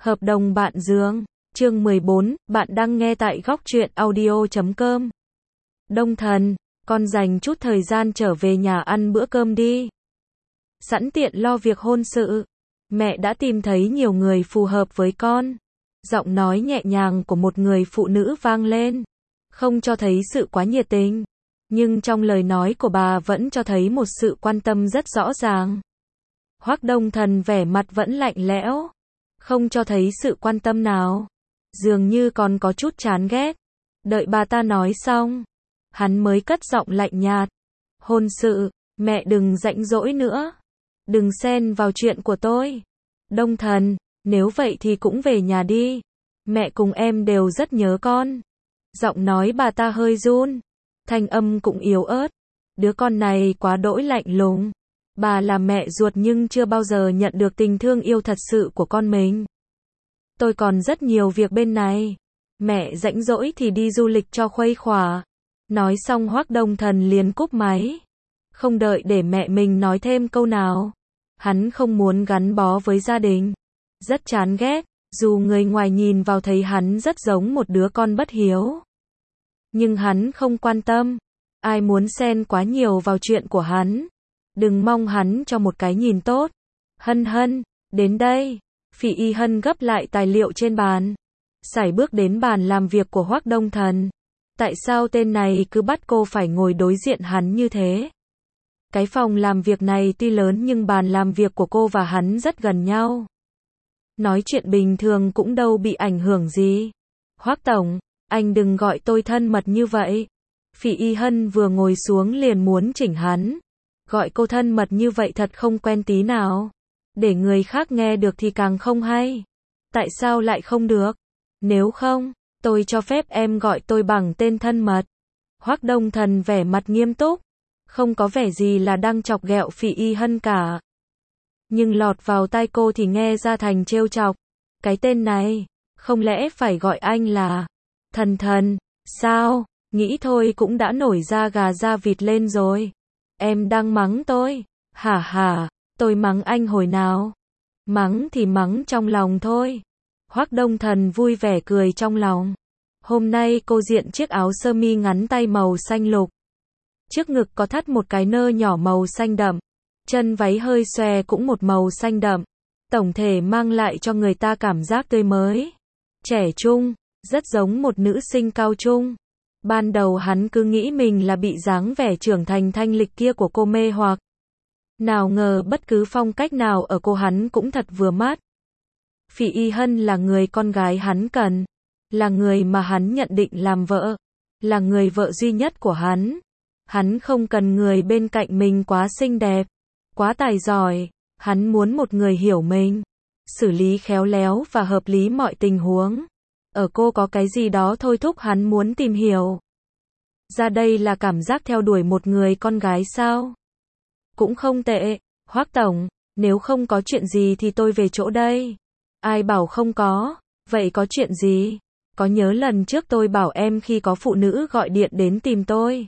Hợp đồng bạn giường. Chương 14, bạn đang nghe tại góc truyện audio.com. Đông Thần, con dành chút thời gian trở về nhà ăn bữa cơm đi. Sẵn tiện lo việc hôn sự. Mẹ đã tìm thấy nhiều người phù hợp với con. Giọng nói nhẹ nhàng của một người phụ nữ vang lên. Không cho thấy sự quá nhiệt tình. Nhưng trong lời nói của bà vẫn cho thấy một sự quan tâm rất rõ ràng. Hoắc Đông Thần vẻ mặt vẫn lạnh lẽo. Không cho thấy sự quan tâm nào. Dường như còn có chút chán ghét. Đợi bà ta nói xong. Hắn mới cất giọng lạnh nhạt. Hôn sự, mẹ đừng rảnh rỗi nữa. Đừng xen vào chuyện của tôi. Đông Thần, nếu vậy thì cũng về nhà đi. Mẹ cùng em đều rất nhớ con. Giọng nói bà ta hơi run. Thanh âm cũng yếu ớt. Đứa con này quá đỗi lạnh lùng. Bà là mẹ ruột nhưng chưa bao giờ nhận được tình thương yêu thật sự của con mình. Tôi còn rất nhiều việc bên này. Mẹ rảnh rỗi thì đi du lịch cho khuây khỏa. Nói xong Hoắc Đông Thần liền cúp máy. Không đợi để mẹ mình nói thêm câu nào. Hắn không muốn gắn bó với gia đình. Rất chán ghét, dù người ngoài nhìn vào thấy hắn rất giống một đứa con bất hiếu. Nhưng hắn không quan tâm. Ai muốn xen quá nhiều vào chuyện của hắn. Đừng mong hắn cho một cái nhìn tốt. Hân Hân, đến đây. Phỉ Y Hân gấp lại tài liệu trên bàn. Sải bước đến bàn làm việc của Hoắc Đông Thần. Tại sao tên này cứ bắt cô phải ngồi đối diện hắn như thế? Cái phòng làm việc này tuy lớn nhưng bàn làm việc của cô và hắn rất gần nhau. Nói chuyện bình thường cũng đâu bị ảnh hưởng gì. Hoắc Tổng, anh đừng gọi tôi thân mật như vậy. Phỉ Y Hân vừa ngồi xuống liền muốn chỉnh hắn. Gọi cô thân mật như vậy thật không quen tí nào. Để người khác nghe được thì càng không hay. Tại sao lại không được? Nếu không, tôi cho phép em gọi tôi bằng tên thân mật. Hoắc Đông Thần vẻ mặt nghiêm túc. Không có vẻ gì là đang chọc ghẹo Phỉ Y Hân cả. Nhưng lọt vào tai cô thì nghe ra thành trêu chọc. Cái tên này, không lẽ phải gọi anh là Thần Thần, sao? Nghĩ thôi cũng đã nổi da gà da vịt lên rồi. Em đang mắng tôi. Hả hả, tôi mắng anh hồi nào? Mắng thì mắng trong lòng thôi. Hoắc Đông Thần vui vẻ cười trong lòng. Hôm nay cô diện chiếc áo sơ mi ngắn tay màu xanh lục. Trước ngực có thắt một cái nơ nhỏ màu xanh đậm. Chân váy hơi xòe cũng một màu xanh đậm. Tổng thể mang lại cho người ta cảm giác tươi mới. Trẻ trung, rất giống một nữ sinh cao trung. Ban đầu hắn cứ nghĩ mình là bị dáng vẻ trưởng thành thanh lịch kia của cô mê hoặc. Nào ngờ bất cứ phong cách nào ở cô hắn cũng thật vừa mắt. Phỉ Y Hân là người con gái hắn cần. Là người mà hắn nhận định làm vợ. Là người vợ duy nhất của hắn. Hắn không cần người bên cạnh mình quá xinh đẹp. Quá tài giỏi. Hắn muốn một người hiểu mình. Xử lý khéo léo và hợp lý mọi tình huống. Ở cô có cái gì đó thôi thúc hắn muốn tìm hiểu. Ra đây là cảm giác theo đuổi một người con gái sao? Cũng không tệ. Hoắc Tổng, nếu không có chuyện gì thì tôi về chỗ đây. Ai bảo không có? Vậy có chuyện gì? Có nhớ lần trước tôi bảo em khi có phụ nữ gọi điện đến tìm tôi?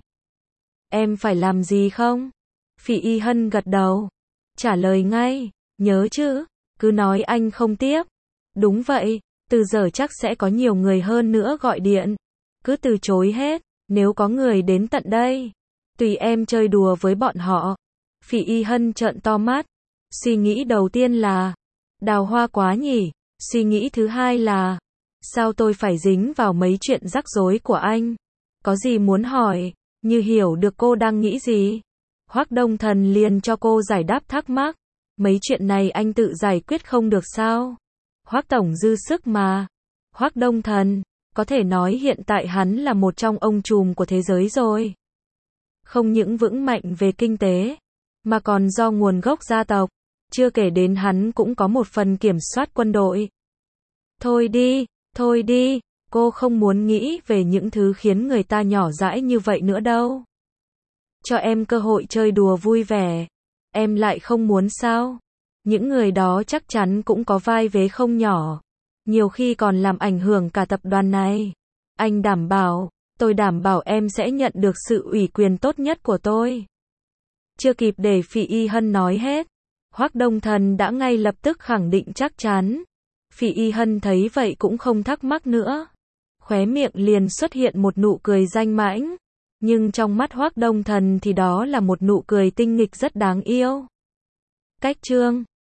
Em phải làm gì không? Phỉ Y Hân gật đầu. Trả lời ngay. Nhớ chứ? Cứ nói anh không tiếp. Đúng vậy. Từ giờ chắc sẽ có nhiều người hơn nữa gọi điện. Cứ từ chối hết. Nếu có người đến tận đây, tùy em chơi đùa với bọn họ. Phỉ Y Hân trợn to mắt. Suy nghĩ đầu tiên là đào hoa quá nhỉ. Suy nghĩ thứ hai là sao tôi phải dính vào mấy chuyện rắc rối của anh? Có gì muốn hỏi? Như hiểu được cô đang nghĩ gì. Hoắc Đông Thần liền cho cô giải đáp thắc mắc. Mấy chuyện này anh tự giải quyết không được sao? Hoắc Tổng dư sức mà. Hoắc Đông Thần, có thể nói hiện tại hắn là một trong ông trùm của thế giới rồi. Không những vững mạnh về kinh tế, mà còn do nguồn gốc gia tộc. Chưa kể đến hắn cũng có một phần kiểm soát quân đội. Thôi đi, cô không muốn nghĩ về những thứ khiến người ta nhỏ dãi như vậy nữa đâu. Cho em cơ hội chơi đùa vui vẻ. Em lại không muốn sao? Những người đó chắc chắn cũng có vai vế không nhỏ. Nhiều khi còn làm ảnh hưởng cả tập đoàn này. Anh đảm bảo, tôi đảm bảo em sẽ nhận được sự ủy quyền tốt nhất của tôi. Chưa kịp để Phỉ Y Hân nói hết. Hoắc Đông Thần đã ngay lập tức khẳng định chắc chắn. Phỉ Y Hân thấy vậy cũng không thắc mắc nữa. Khóe miệng liền xuất hiện một nụ cười danh mãnh. Nhưng trong mắt Hoắc Đông Thần thì đó là một nụ cười tinh nghịch rất đáng yêu. Cách chương